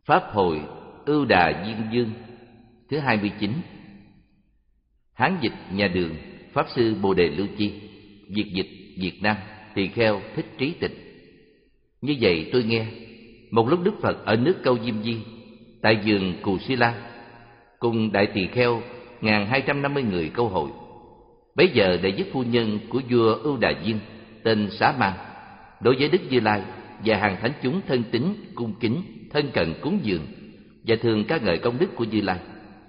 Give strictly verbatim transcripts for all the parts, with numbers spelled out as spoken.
Pháp hội Ưu Đà Diên Dương thứ hai mươi chín. Hán dịch nhà Đường, Pháp sư Bồ Đề Lưu Chi. Việt dịch Việt Nam, tỳ kheo Thích Trí Tịch. Như vậy tôi nghe, một lúc Đức Phật ở nước Câu Diêm Di, tại vườn Cù Si La, cùng đại tỳ kheo ngàn hai trăm năm mươi người câu hội. Bấy giờ đệ nhất phu nhân của vua Ưu Đà Diên tên Xá Ma đối với Đức Như Lai và hàng thánh chúng thân tín cung kính thân cận cúng dường và thường ca ngợi công đức của Như Lai.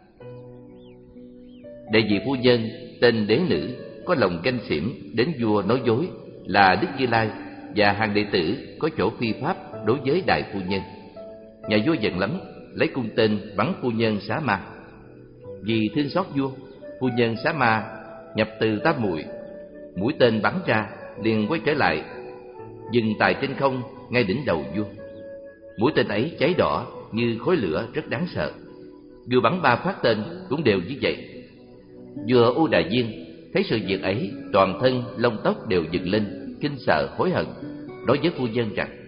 Đệ nhị phu nhân tên Đế Nữ có lòng ganh xỉm đến vua nói dối là Đức Như Lai và hàng đệ tử có chỗ phi pháp đối với đại phu nhân. Nhà vua giận lắm, lấy cung tên bắn phu nhân Xá Ma. Vì thương xót vua, phu nhân Xá Ma nhập từ tám mũi, mũi tên bắn ra liền quay trở lại dừng tại trên không ngay đỉnh đầu vua. Mũi tên ấy cháy đỏ như khói lửa rất đáng sợ. Vua bắn ba phát tên cũng đều như vậy. Vua Ưu Đà Diên thấy sự việc ấy, toàn thân lông tóc đều dựng lên, kinh sợ hối hận, nói với phu nhân rằng: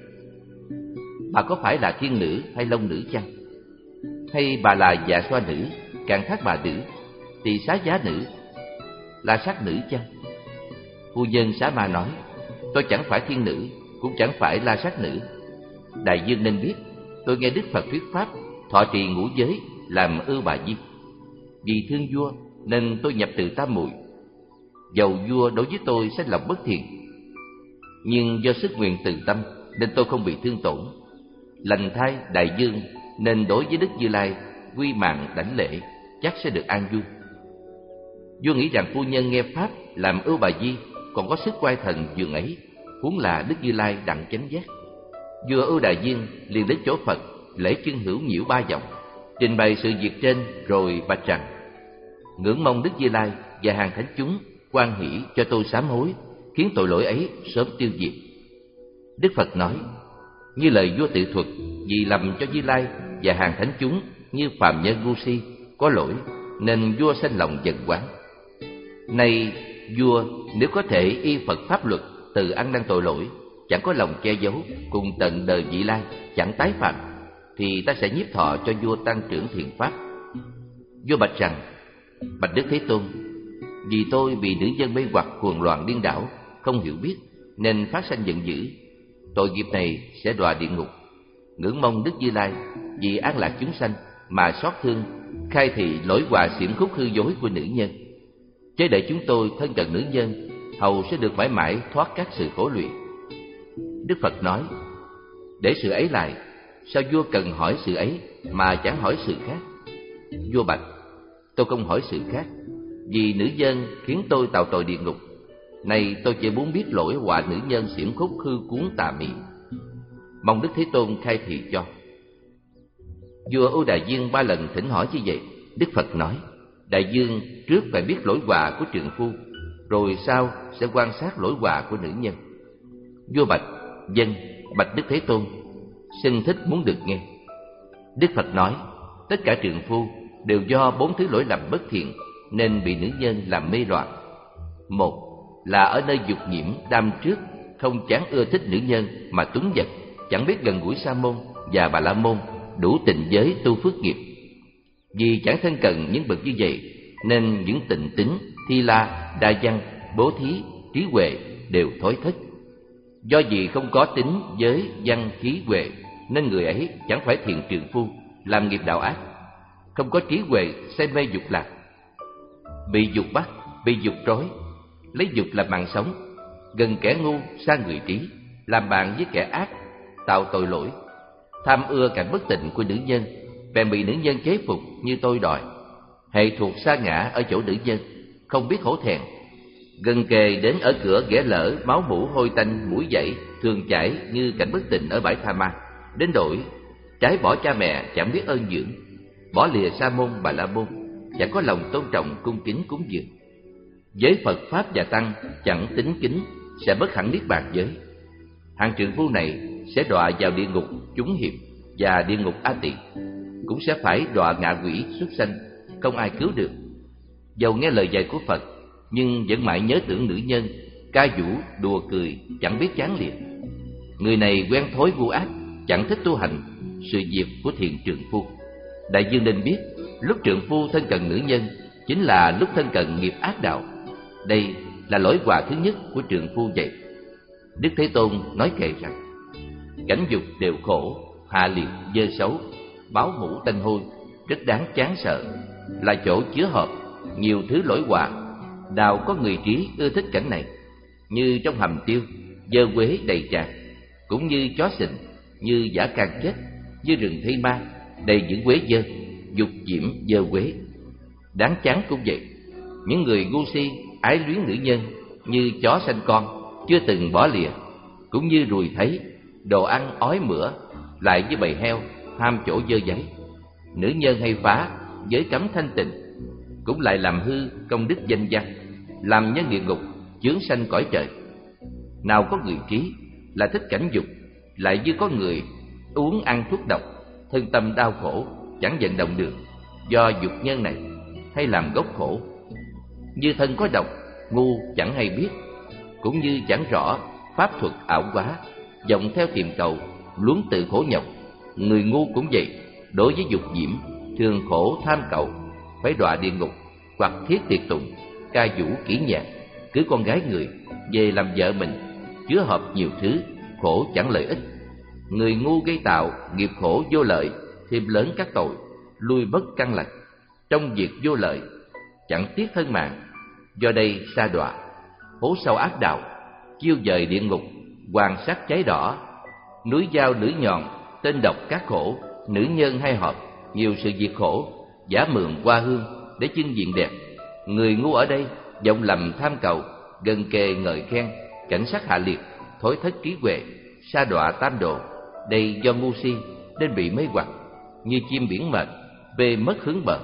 bà có phải là thiên nữ hay long nữ chăng? Hay bà là dạ xoa nữ, càng thác bà nữ, tỳ xá giá nữ, la sát nữ chăng? Phu nhân Xá Ma nói: tôi chẳng phải thiên nữ, cũng chẳng phải la sát nữ. Đại dương nên biết, tôi nghe Đức Phật thuyết pháp thọ trì ngũ giới làm Ưu Bà Di. Vì thương vua nên tôi nhập từ tam muội. Dầu vua đối với tôi sẽ lòng bất thiện, nhưng do sức nguyện từ tâm nên tôi không bị thương tổn. Lành thai đại dương nên đối với Đức Như Lai quy mạng đảnh lễ, chắc sẽ được an vui. Vua nghĩ rằng phu nhân nghe pháp làm Ưu Bà Di còn có sức oai thần dường ấy, huống là Đức Như Lai đặng chánh giác. Vua Ưu Đà Diên liền đến chỗ Phật lễ chân hữu nhiễu ba vòng, trình bày sự việc trên rồi bạch rằng: ngưỡng mong Đức Như Lai và hàng thánh chúng hoan hỷ cho tôi sám hối, khiến tội lỗi ấy sớm tiêu diệt. Đức Phật nói: như lời vua tự thuật, vì lầm cho Như Lai và hàng thánh chúng như phàm nhân ngu si có lỗi, nên vua sanh lòng giận oán. Nay vua nếu có thể y Phật pháp luật từ ăn năn tội lỗi, chẳng có lòng che giấu, cùng tận đời vị lai, chẳng tái phạm, thì ta sẽ nhiếp thọ cho vua tăng trưởng thiện pháp. Vua bạch rằng: bạch Đức Thế Tôn, vì tôi bị nữ nhân mê hoặc cuồng loạn điên đảo, không hiểu biết nên phát sanh giận dữ, tội nghiệp này sẽ đọa địa ngục. Ngưỡng mong Đức Như Lai vì an lạc chúng sanh mà xót thương, khai thị lỗi họa xiểm khúc hư dối của nữ nhân, chớ để chúng tôi thân cận nữ nhân, hầu sẽ được mãi mãi thoát các sự khổ luyện. Đức Phật nói: để sự ấy lại, sao vua cần hỏi sự ấy mà chẳng hỏi sự khác? Vua bạch: tôi không hỏi sự khác, vì nữ nhân khiến tôi tạo tội địa ngục. Này tôi chỉ muốn biết lỗi họa nữ nhân xiểm khúc hư cuốn tà mị, mong Đức Thế Tôn khai thị cho. Vua Ưu Đà Diên ba lần thỉnh hỏi như vậy. Đức Phật nói: đại dương trước phải biết lỗi họa của trượng phu, rồi sau sẽ quan sát lỗi họa của nữ nhân. Vua bạch: vâng, bạch Đức Thế Tôn, xin thích muốn được nghe. Đức Phật nói: tất cả trượng phu đều do bốn thứ lỗi lầm bất thiện nên bị nữ nhân làm mê loạn. Một là ở nơi dục nhiễm đam trước, không chán ưa thích nữ nhân mà túng vật, chẳng biết gần gũi Sa môn và Bà La môn đủ tịnh giới tu phước nghiệp. Vì chẳng thân cận những bậc như vậy nên những tịnh tính, thi la, đa văn, bố thí, trí huệ đều thối thất. Do vì không có tính giới văn khí huệ nên người ấy chẳng phải thiện trượng phu, làm nghiệp đạo ác. Không có trí huệ, say mê dục lạc, bị dục bắt, bị dục trói, lấy dục làm mạng sống, gần kẻ ngu xa người trí, làm bạn với kẻ ác, tạo tội lỗi, tham ưa cảnh bất tịnh của nữ nhân, bèn bị nữ nhân chế phục như tôi đòi, hệ thuộc sa ngã ở chỗ nữ nhân, không biết hổ thẹn, gần kề đến ở cửa ghẻ lở, máu mủ hôi tanh mũi dậy thường chảy như cảnh bất tịnh ở bãi Tha Ma, đến đổi trái bỏ cha mẹ chẳng biết ơn dưỡng, bỏ lìa Sa môn Bà La môn, chẳng có lòng tôn trọng cung kính cúng dường. Giới Phật pháp và tăng chẳng tính kính, sẽ bất hẳn niết bàn giới. Hàng trượng phu này sẽ đọa vào địa ngục chúng hiệp và địa ngục A Tỳ, cũng sẽ phải đọa ngạ quỷ xuất sanh, không ai cứu được. Dầu nghe lời dạy của Phật nhưng vẫn mãi nhớ tưởng nữ nhân, ca vũ đùa cười chẳng biết chán liệt. Người này quen thói vô ác, chẳng thích tu hành, sự việc của thiện trượng phu. Đại dương nên biết, lúc trượng phu thân cận nữ nhân chính là lúc thân cận nghiệp ác đạo. Đây là lỗi quả thứ nhất của trượng phu vậy. Đức Thế Tôn nói kệ rằng: cảnh dục đều khổ, hạ liệt, dơ xấu, báo mũ tanh hôi, rất đáng chán sợ, là chỗ chứa hợp nhiều thứ lỗi quả. Nào có người trí ưa thích cảnh này, như trong hầm tiêu, dơ quế đầy tràn, cũng như chó sình, như dã can chết, như rừng thây ma, đầy những quế dơ, dục diễm dơ quế. Đáng chán cũng vậy. Những người ngu si ái luyến nữ nhân, như chó sanh con chưa từng bỏ lìa, cũng như ruồi thấy đồ ăn ói mửa, lại với bầy heo ham chỗ dơ giấy. Nữ nhân hay phá giới cấm thanh tịnh, cũng lại làm hư công đức danh văn, làm nhân địa ngục, chướng sanh cõi trời. Nào có người trí là thích cảnh dục, lại như có người uống ăn thuốc độc, thân tâm đau khổ, chẳng vận động được, do dục nhân này hay làm gốc khổ. Như thân có độc, ngu chẳng hay biết, cũng như chẳng rõ pháp thuật ảo quá, vọng theo tìm cầu, luống tự khổ nhọc. Người ngu cũng vậy, đối với dục diễm, thường khổ tham cầu, phải đọa địa ngục, hoặc thiết tiệt tùng, ca vũ kỹ nhạc, cưới con gái người về làm vợ mình, chứa hợp nhiều thứ, khổ chẳng lợi ích. Người ngu gây tạo nghiệp khổ vô lợi, thêm lớn các tội, lui bất căn lành, trong việc vô lợi, chẳng tiếc thân mạng. Do đây sa đọa, hố sâu ác đạo, chiêu dời địa ngục, hoàng sắc cháy đỏ, núi dao lưỡi nhọn, tên độc các khổ, nữ nhân hay hợp, nhiều sự việc khổ, giả mượn hoa hương để chưng diện đẹp. Người ngu ở đây vọng lầm tham cầu, gần kề ngợi khen, cảnh sắc hạ liệt, thối thất trí huệ, sa đọa tam độ. Đây do ngu si nên bị mê hoặc, như chim biển mệt, bê mất hướng bờ.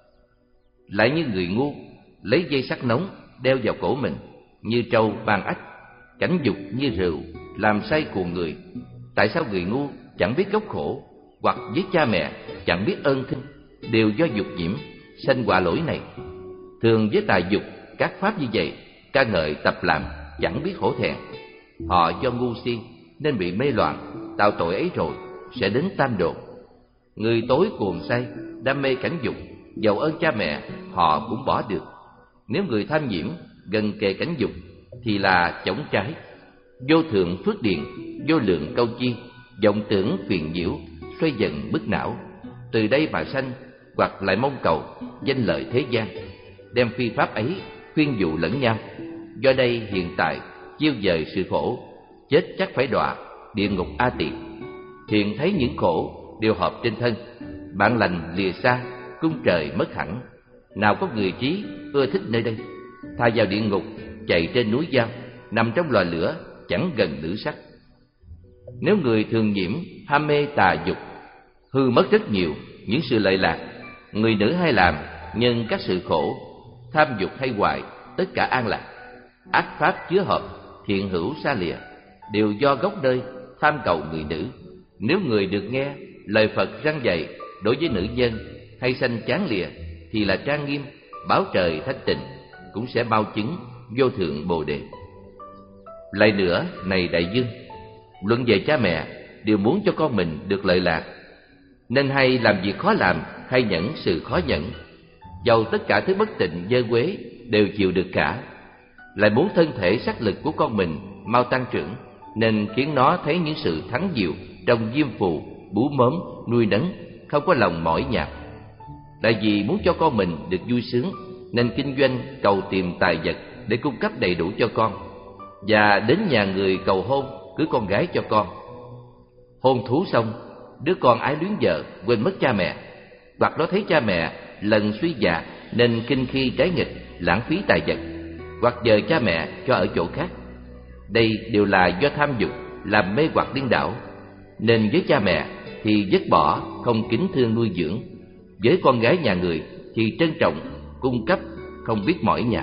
Lại như người ngu lấy dây sắt nóng đeo vào cổ mình, như trâu ban ách, cảnh dục như rượu, làm say cuồng người. Tại sao người ngu chẳng biết gốc khổ, hoặc với cha mẹ chẳng biết ơn khinh, đều do dục nhiễm sanh quả lỗi này. Thường với tài dục các pháp như vậy, ca ngợi tập làm chẳng biết hổ thẹn. Họ do ngu si nên bị mê loạn, tạo tội ấy rồi sẽ đến tam độ. Người tối cuồng say đam mê cảnh dục, dầu ơn cha mẹ họ cũng bỏ được. Nếu người tham nhiễm gần kề cảnh dục thì là chống trái, vô thượng phước điền, vô lượng câu chi, vọng tưởng phiền nhiễu, xoay dần bức não. Từ đây mà sanh, hoặc lại mong cầu danh lợi thế gian, đem phi pháp ấy khuyên dụ lẫn nhau. Do đây hiện tại chiêu dời sự khổ, chết chắc phải đọa địa ngục A Tỳ. Hiện thấy những khổ đều hợp trên thân, bạn lành lìa xa, cung trời mất hẳn. Nào có người trí ưa thích nơi đây, tha vào địa ngục, chạy trên núi dao, nằm trong lò lửa, chẳng gần nữ sắc. Nếu người thường nhiễm ham mê tà dục, hư mất rất nhiều những sự lợi lạc. Người nữ hay làm nhân các sự khổ, tham dục hay hoại, tất cả an lạc. Ác pháp chứa hợp, thiện hữu xa lìa, đều do gốc nơi tham cầu người nữ. Nếu người được nghe lời Phật răn dạy đối với nữ nhân hay sanh chán lìa, thì là trang nghiêm, báo trời thanh tịnh, cũng sẽ mau chứng vô thượng bồ đề. Lại nữa, này đại dương, luận về cha mẹ đều muốn cho con mình được lợi lạc, nên hay làm việc khó làm, hay nhẫn sự khó nhẫn. Dầu tất cả thứ bất tịnh dơ quế đều chịu được cả, lại muốn thân thể sắc lực của con mình mau tăng trưởng, nên khiến nó thấy những sự thắng diệu trong diêm phù, bú mớm, nuôi nấng, không có lòng mỏi nhạt. Tại vì muốn cho con mình được vui sướng, nên kinh doanh cầu tìm tài vật để cung cấp đầy đủ cho con, và đến nhà người cầu hôn, cưới con gái cho con. Hôn thú xong, đứa con ái luyến vợ, quên mất cha mẹ, hoặc nó thấy cha mẹ lần suy già nên kinh khi trái nghịch, lãng phí tài vật, hoặc dời cha mẹ cho ở chỗ khác. Đây đều là do tham dục làm mê hoặc điên đảo. Nên với cha mẹ thì dứt bỏ, không kính thương nuôi dưỡng; với con gái nhà người thì trân trọng, cung cấp, không biết mỏi nhọc.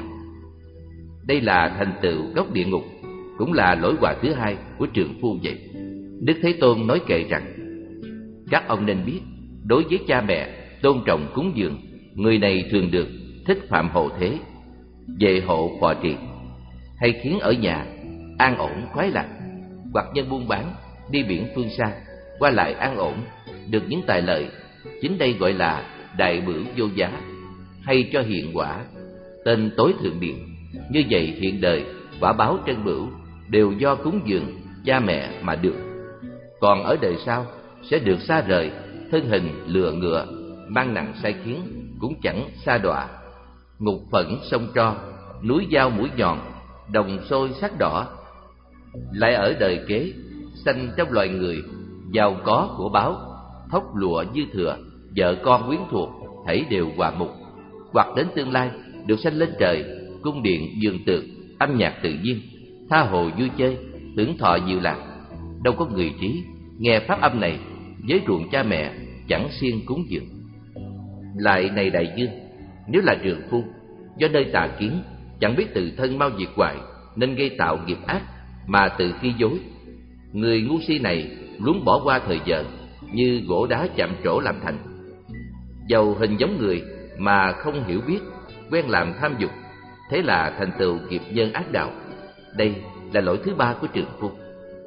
Đây là thành tựu gốc địa ngục, cũng là lỗi quả thứ hai của trượng phu vậy. Đức Thế Tôn nói kệ rằng: các ông nên biết, đối với cha mẹ tôn trọng cúng dường, người này thường được thích phạm hộ thế, về hộ phò trì, hay khiến ở nhà an ổn khoái lạc, hoặc nhân buôn bán đi biển phương xa, qua lại an ổn, được những tài lợi, chính đây gọi là đại bửu vô giá, hay cho hiện quả, tên tối thượng điện. Như vậy hiện đời quả báo trân bửu đều do cúng dường cha mẹ mà được. Còn ở đời sau sẽ được xa rời, thân hình lừa ngựa, mang nặng sai khiến, cũng chẳng sa đọa. Ngục phẫn sông tro, núi dao mũi nhọn, đồng xôi sắc đỏ. Lại ở đời kế, sanh trong loài người, giàu có của báo, thóc lụa dư thừa, vợ con quyến thuộc, thảy đều hòa mục. Hoặc đến tương lai, được sanh lên trời, cung điện vườn tược, âm nhạc tự nhiên, tha hồ vui chơi, hưởng thọ diệu lạc. Đâu có người trí nghe pháp âm này, với ruộng cha mẹ chẳng siêng cúng dường. Lại này đại dương, nếu là trượng phu, do nơi tà kiến, chẳng biết tự thân mau diệt hoại, nên gây tạo nghiệp ác mà tự khi dối. Người ngu si này luôn bỏ qua thời giờ, như gỗ đá chạm trổ làm thành. Dầu hình giống người mà không hiểu biết, quen làm tham dục, thế là thành tựu nghiệp nhân ác đạo. Đây là lỗi thứ ba của trượng phu.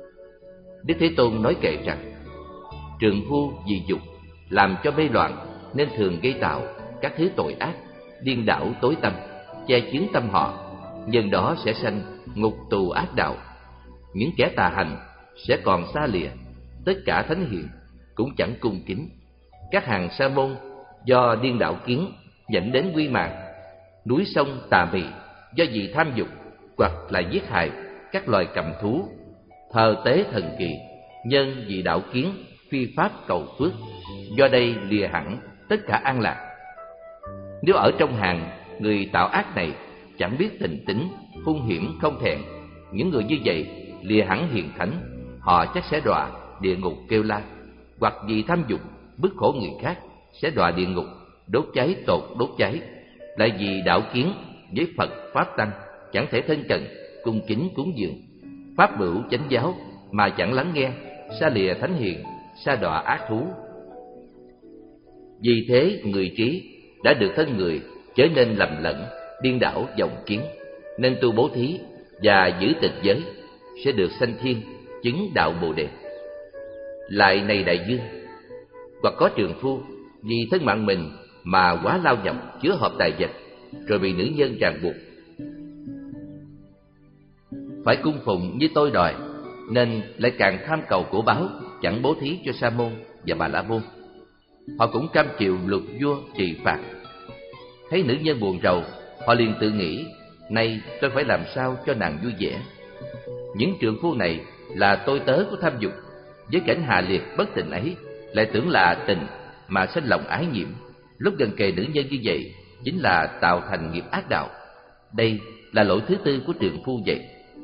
Đức Thế Tôn nói kệ rằng, trượng phu vì dục làm cho mê loạn, nên thường gây tạo các thứ tội ác, điên đảo tối tâm, che chướng tâm họ, nhân đó sẽ sanh ngục tù ác đạo. Những kẻ tà hành sẽ còn xa lìa, tất cả thánh hiền cũng chẳng cung kính. Các hàng sa môn do điên đảo kiến dẫn đến quy mạng. Núi sông tà mị do vì tham dục hoặc là giết hại các loài cầm thú. Thờ tế thần kỳ nhân vì đạo kiến phi pháp cầu phước, do đây lìa hẳn tất cả an lạc. Nếu ở trong hàng người tạo ác này chẳng biết tình tính, hung hiểm không thẹn, những người như vậy lìa hẳn hiền thánh, họ chắc sẽ đọa địa ngục kêu la. Hoặc vì tham dục bức khổ người khác sẽ đọa địa ngục đốt cháy tột đốt cháy. Lại vì đạo kiến với Phật pháp tăng chẳng thể thân cận cung kính cúng dường, pháp bửu chánh giáo mà chẳng lắng nghe, xa lìa thánh hiền, sa đọa ác thú. Vì thế người trí đã được thân người trở nên lầm lẫn, điên đảo vọng kiến, nên tu bố thí và giữ tịch giới, sẽ được sanh thiên, chứng đạo Bồ Đề. Lại này đại dương, hoặc có trường phu vì thân mạng mình mà quá lao nhọc chứa hợp tài vật, rồi bị nữ nhân ràng buộc phải cung phụng như tôi đòi, nên lại càng tham cầu của báo, chẳng bố thí cho sa môn và bà la môn. Họ cũng cam chịu luật vua trì phạt. Thấy nữ nhân buồn rầu, họ liền tự nghĩ, nay tôi phải làm sao cho nàng vui vẻ. Những trượng phu này là tôi tớ của tham dục, với cảnh hạ liệt bất tình ấy lại tưởng là tình mà sinh lòng ái nhiễm. Lúc gần kề nữ nhân như vậy chính là tạo thành nghiệp ác đạo. Đây là lỗi thứ tư của trượng phu vậy.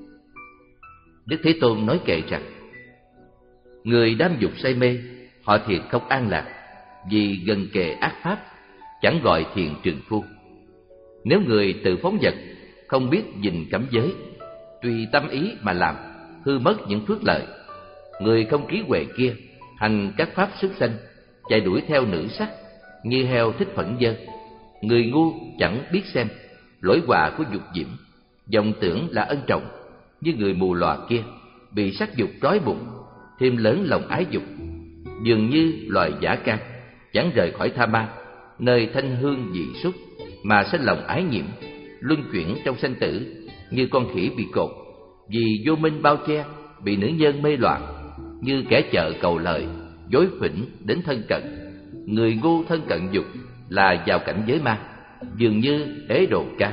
Đức Thế Tôn nói kệ rằng, người đam dục say mê, họ thiệt không an lạc, vì gần kề ác pháp, chẳng gọi thiện trượng phu. Nếu người tự phóng dật, không biết gìn cấm giới, tùy tâm ý mà làm, hư mất những phước lợi. Người không trí huệ kia hành các pháp xuất sanh, chạy đuổi theo nữ sắc, như heo thích phẫn dơ. Người ngu chẳng biết xem lỗi họa của dục diễm, vọng tưởng là ân trọng, như người mù lòa kia bị sắc dục trói buộc, thêm lớn lòng ái dục. Dường như loài dã can chẳng rời khỏi tha ma, nơi thanh hương dị xúc mà sinh lòng ái nhiễm, luân chuyển trong sanh tử, như con khỉ bị cột, vì vô minh bao che, bị nữ nhân mê loạn, như kẻ chợ cầu lợi, dối phỉnh đến thân cận. Người ngu thân cận dục là vào cảnh giới ma, dường như ế đồ ca.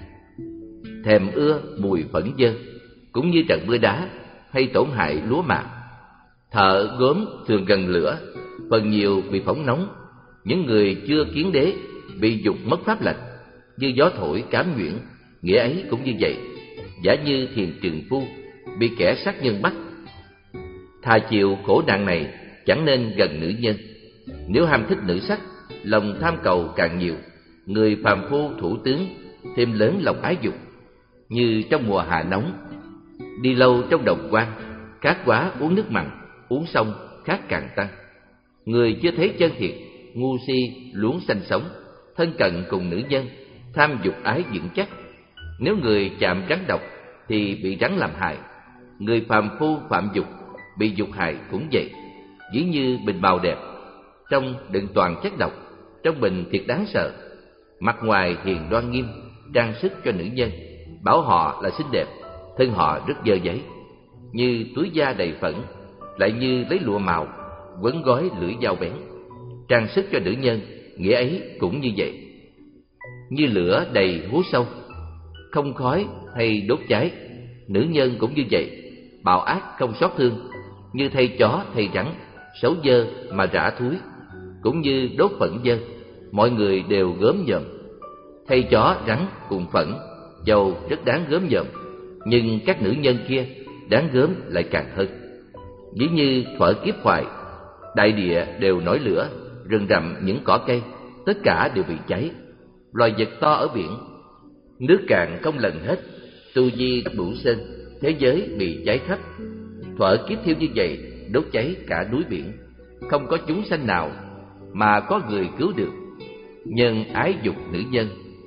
Thèm ưa mùi phẫn dơ, cũng như trận mưa đá hay tổn hại lúa mạ. Thợ gốm thường gần lửa, phần nhiều bị phóng nóng. Những người chưa kiến đế bị dục mất pháp lệnh, như gió thổi cám nhuyễn, nghĩa ấy cũng như vậy. Giả như thiền trượng phu bị kẻ sát nhân bắt, thà chịu khổ nạn này chẳng nên gần nữ nhân. Nếu ham thích nữ sắc, lòng tham cầu càng nhiều, người phàm phu thủ tướng thêm lớn lòng ái dục. Như trong mùa hạ nóng, đi lâu trong đồng quan, khát quá uống nước mặn, uống xong khát càng tăng. Người chưa thấy chân thiệt, ngu si luống sanh sống, thân cận cùng nữ nhân, tham dục ái vững chắc. Nếu người chạm rắn độc thì bị rắn làm hại. Người phàm phu phạm dục bị dục hại cũng vậy. Dĩ như bình màu đẹp, trong đựng toàn chất độc, trong bình thiệt đáng sợ. Mặt ngoài hiền đoan nghiêm, trang sức cho nữ nhân, bảo họ là xinh đẹp, thân họ rất dơ giấy, như túi da đầy phẫn, lại như lấy lụa màu quấn gói lưỡi dao bén. Trang sức cho nữ nhân, nghĩa ấy cũng như vậy. Như lửa đầy hố sâu, không khói hay đốt cháy, nữ nhân cũng như vậy, bạo ác không xót thương, như thay chó thay rắn, xấu dơ mà rã thúi, cũng như đốt phẫn dơ, mọi người đều gớm nhợm. Thay chó rắn cùng phẫn, dầu rất đáng gớm nhợm, nhưng các nữ nhân kia đáng gớm lại càng hơn. Ví như thuở kiếp hoài, đại địa đều nổi lửa, rừng rậm những cỏ cây, tất cả đều bị cháy. Loài vật to ở biển, nước cạn không lần hết, tu di bửu sơn, thế giới bị cháy khắp. Thuở kiếp thiêu như vậy, đốt cháy cả núi biển, không có chúng sanh nào mà có người cứu được. Nhân ái dục nữ nhân,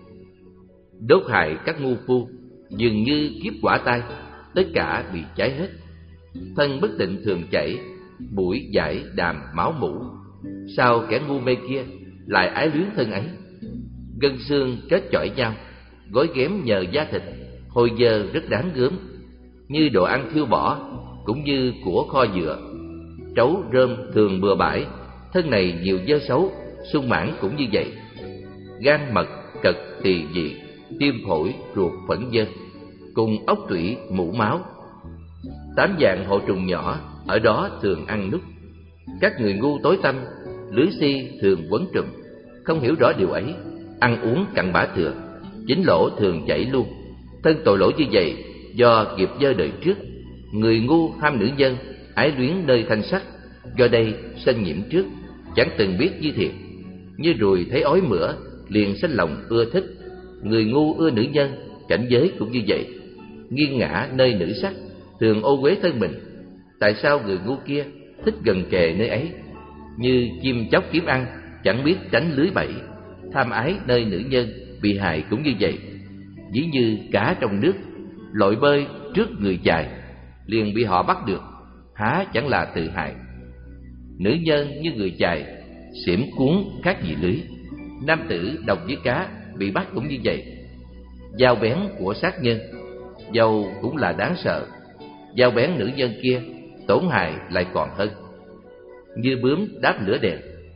đốt hại các ngu phu, dường như kiếp quả tai, tất cả bị cháy hết. Thân bất tịnh thường chảy, bụi dãi đàm máu mủ, sao kẻ ngu mê kia lại ái luyến thân ấy. Gân xương kết chọi nhau, gói ghém nhờ da thịt, hôi dơ rất đáng gớm, như đồ ăn thiêu bỏ, cũng như của kho dựa. Trấu rơm thường bừa bãi, thân này nhiều dơ xấu, sung mãn cũng như vậy. Gan mật, cật, tỳ dị, tim phổi, ruột phẫn dơ, cùng ốc tủy mũ máu. Tám dạng hộ trùng nhỏ ở đó thường ăn nút. Các người ngu tối tăm, lưới si thường quấn trùm, không hiểu rõ điều ấy, ăn uống cặn bã thừa, chính lỗ thường chảy luôn. Thân tội lỗi như vậy do nghiệp dơ đời trước. Người ngu ham nữ nhân, ái luyến nơi thanh sắc, do đây sanh nhiễm trước, chẳng từng biết như thiệt. Như ruồi thấy ói mửa, liền sanh lòng ưa thích. Người ngu ưa nữ nhân, cảnh giới cũng như vậy, nghiêng ngã nơi nữ sắc, thường ô uế thân mình. Tại sao người ngu kia thích gần kề nơi ấy? Như chim chóc kiếm ăn, chẳng biết tránh lưới bẫy. Tham ái nơi nữ nhân, bị hại cũng như vậy. Ví như cá trong nước, lội bơi trước người chài, liền bị họ bắt được, há chẳng là tự hại. Nữ nhân như người chài, xỉm cuốn khác gì lưới. Nam tử đồng với cá, bị bắt cũng như vậy. Dao bén của sát nhân, dầu cũng là đáng sợ, dao bén nữ nhân kia, tổn hại lại còn hơn. Như bướm đáp lửa đèn,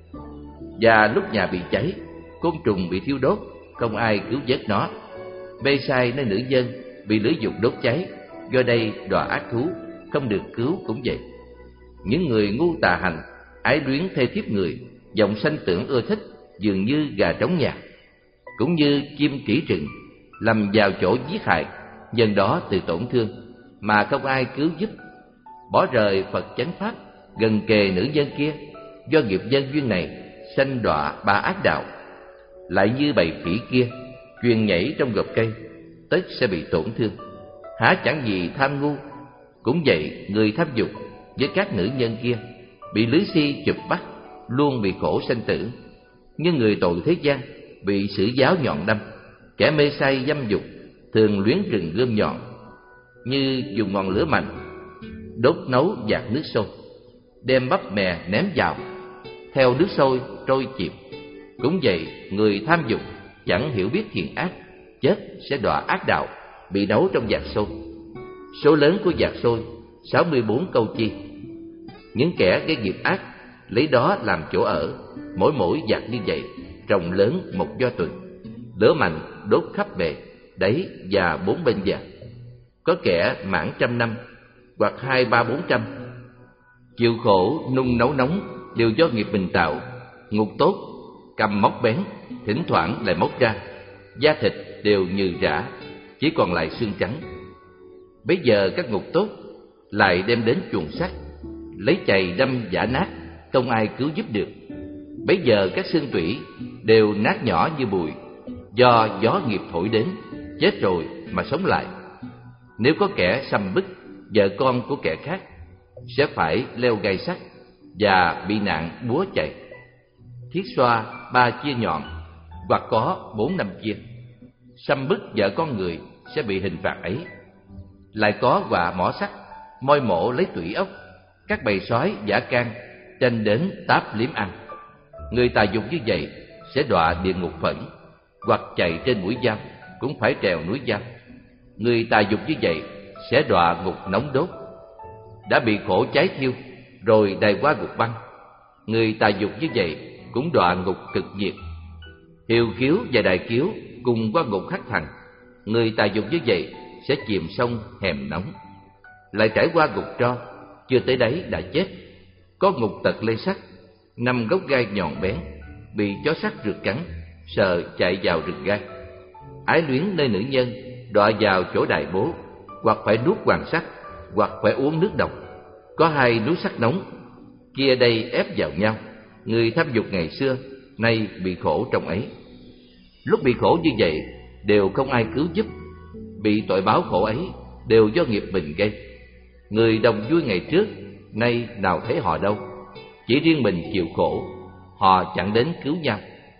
và lúc nhà bị cháy, côn trùng bị thiêu đốt, không ai cứu vớt nó. Mê sai nơi nữ nhân, bị lửa dục đốt cháy, do đây đọa ác thú, không được cứu cũng vậy. Những người ngu tà hành, ái luyến thê thiếp người, dòng sanh tưởng ưa thích, dường như gà trống nhạc, cũng như chim trĩ rừng, lầm vào chỗ giết hại, nhân đó tự tổn thương, mà không ai cứu giúp. Bỏ rời Phật chánh pháp, gần kề nữ nhân kia, do nghiệp nhân duyên này, sanh đọa ba ác đạo. Lại như bầy khỉ kia, chuyên nhảy trong gốc cây, tất sẽ bị tổn thương. Há chẳng gì tham ngu. Cũng vậy, người tham dục với các nữ nhân kia, bị lưới si chụp bắt, luôn bị khổ sanh tử. Như người tội thế gian, bị sử giáo nhọn đâm, kẻ mê say dâm dục, thường luyến rừng gươm nhọn. Như dùng ngọn lửa mạnh, đốt nấu dạt nước sôi, đem bắp mè ném vào, theo nước sôi trôi chìm. Cũng vậy, người tham dục chẳng hiểu biết thiện ác, chết sẽ đọa ác đạo, bị nấu trong dạt sôi. Số lớn của dạt sôi, sáu mươi bốn câu chi. Những kẻ gây nghiệp ác, lấy đó làm chỗ ở, mỗi mỗi dạt như vậy, rộng lớn một do tuần. Lửa mạnh đốt khắp bề, đáy và bốn bên dạt. Có kẻ mãn trăm năm, hoặc hai ba bốn trăm. Chịu khổ nung nấu nóng đều do nghiệp mình tạo. Ngục tốt, cầm móc bén, thỉnh thoảng lại móc ra, da thịt đều nhừ rã, chỉ còn lại xương trắng. Bấy giờ các ngục tốt lại đem đến chuồng sắt, lấy chày đâm giã nát, không ai cứu giúp được. Bấy giờ các xương tủy đều nát nhỏ như bụi, do gió nghiệp thổi đến, chết rồi mà sống lại. Nếu có kẻ xăm bức vợ con của kẻ khác, sẽ phải leo gai sắt và bị nạn búa chày. Thiết xoa ba chia nhọn, hoặc có bốn năm chia. Xăm bức vợ con người sẽ bị hình phạt ấy. Lại có quạ mỏ sắt, moi mổ lấy tủy ốc, các bầy sói dã can tranh đến táp liếm ăn. Người tà dục như vậy sẽ đọa địa ngục phẫn, hoặc chạy trên mũi dao cũng phải trèo núi dao. Người tà dục như vậy sẽ đọa ngục nóng đốt, đã bị khổ cháy thiêu rồi đày qua ngục băng. Người tà dục như vậy cũng đọa ngục cực nhiệt. Hiều kiếu và đại kiếu cùng qua ngục hắc thành. Người tà dục như vậy sẽ chìm sông hèm nóng, lại trải qua ngục tro, chưa tới đáy đã chết. Có ngục tật lê sắt, năm gốc gai nhọn bén, bị chó sắt rượt cắn, sợ chạy vào rừng gai. Ái luyến nơi nữ nhân, đọa vào chỗ đại bố, hoặc phải nuốt hoàng sắt, hoặc phải uống nước độc. Có hai núi sắt nóng, kia đây ép vào nhau. Người tham dục ngày xưa, nay bị khổ trong ấy. Lúc bị khổ như vậy, đều không ai cứu giúp. Bị tội báo khổ ấy, đều do nghiệp mình gây. Người đồng vui ngày trước, nay nào thấy họ đâu. Chỉ riêng mình chịu khổ, họ chẳng đến cứu nhau.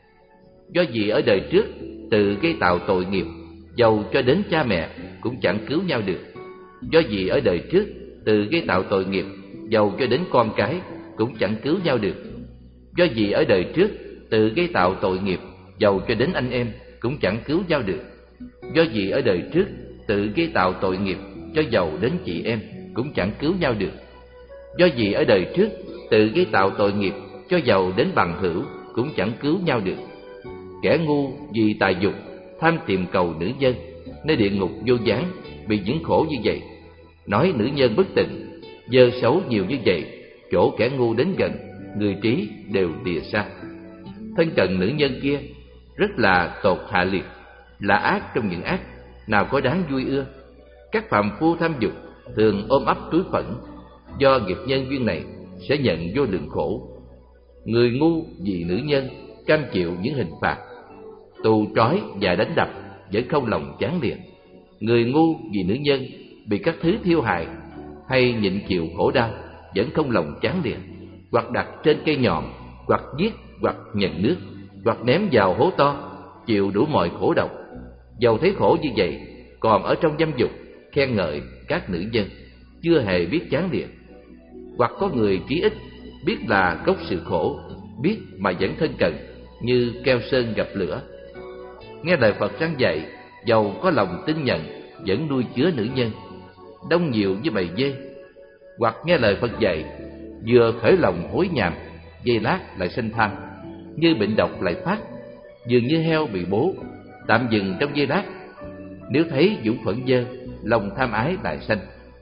Do gì ở đời trước, tự gây tạo tội nghiệp, dầu cho đến cha mẹ cũng chẳng cứu nhau được. Do gì ở đời trước, tự gây tạo tội nghiệp, dầu cho đến con cái cũng chẳng cứu nhau được. Do gì ở đời trước, tự gây tạo tội nghiệp, dầu cho đến anh em cũng chẳng cứu nhau được. Do gì ở đời trước, tự gây tạo tội nghiệp, cho dầu đến chị em cũng chẳng cứu nhau được. Do gì ở đời trước, tự gây tạo tội nghiệp, cho dầu đến bằng hữu cũng chẳng cứu nhau được. Kẻ ngu vì tà dục, tham tìm cầu nữ nhân, nơi địa ngục vô gián bị những khổ như vậy. Nói nữ nhân bất tịnh, dơ xấu nhiều như vậy, chỗ kẻ ngu đến gần, người trí đều lìa xa. Thân cận nữ nhân kia rất là tột hạ liệt, là ác trong những ác, nào có đáng vui ưa. Các phàm phu tham dục thường ôm ấp túi phẫn, do nghiệp nhân duyên này sẽ nhận vô lượng khổ. Người ngu vì nữ nhân cam chịu những hình phạt, tù trói và đánh đập vẫn không lòng chán liệt. Người ngu vì nữ nhân bị các thứ thiêu hại hay nhịn chịu khổ đau vẫn không lòng chán liệt, hoặc đặt trên cây nhọn, hoặc giết, hoặc nhận nước, hoặc ném vào hố to, chịu đủ mọi khổ độc. Dầu thấy khổ như vậy, còn ở trong dâm dục khen ngợi các nữ nhân, chưa hề biết chán liệt. Hoặc có người trí ích, biết là gốc sự khổ, biết mà vẫn thân cận, như keo sơn gặp lửa. Nghe lời Phật răn dạy, dầu có lòng tin nhận, vẫn nuôi chứa nữ nhân, đông nhiều như bầy dê. Hoặc nghe lời Phật dạy, vừa khởi lòng hối nhàm, giây lát lại sinh tham, như bệnh độc lại phát, dường như heo bị bố, tạm dừng trong giây lát. Nếu thấy dũng phẫn dơ, lòng tham ái lại sanh.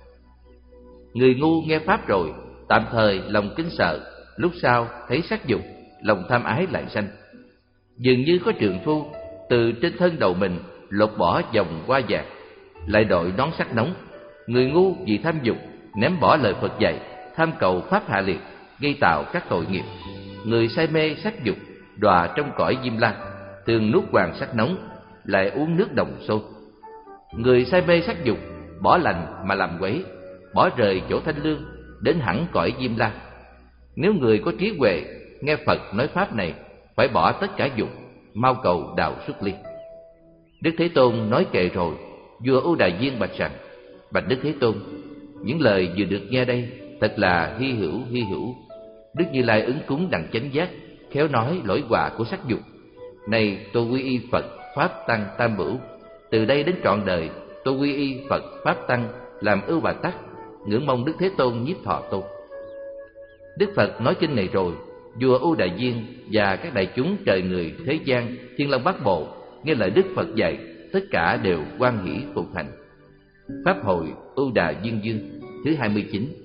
Người ngu nghe pháp rồi, tạm thời lòng kính sợ, lúc sau thấy sắc dục, lòng tham ái lại sanh. Dường như có trượng phu từ trên thân đầu mình lột bỏ vòng hoa vàng, lại đội nón sắt nóng. Người ngu vì tham dục ném bỏ lời Phật dạy, tham cầu pháp hạ liệt, gây tạo các tội nghiệp. Người say mê sắc dục đọa trong cõi diêm la, thường nuốt hoàng sắt nóng, lại uống nước đồng sôi. Người say mê sắc dục bỏ lành mà làm quấy, bỏ rời chỗ thanh lương, đến hẳn cõi diêm la. Nếu người có trí huệ nghe Phật nói pháp này, phải bỏ tất cả dục, mau cầu đạo xuất ly. Đức Thế Tôn nói kệ rồi, vua Ưu Đà Diên bạch rằng: Bạch Đức Thế Tôn, những lời vừa được nghe đây thật là hy hữu hy hữu. Đức Như Lai ứng cúng đặng chánh giác, khéo nói lỗi họa của sắc dục. Này tôi quy y Phật pháp tăng tam bửu, từ đây đến trọn đời tôi quy y Phật pháp tăng làm ưu bà tắc, ngưỡng mong Đức Thế Tôn nhiếp thọ tôi. Đức Phật nói kinh này rồi, vua Ưu Đà Diên và các đại chúng trời người thế gian Thiên Long Bát Bộ nghe lời Đức Phật dạy, tất cả đều hoan hỷ phục hành. Pháp hội Ưu Đà Diên Dương thứ hai mươi chín.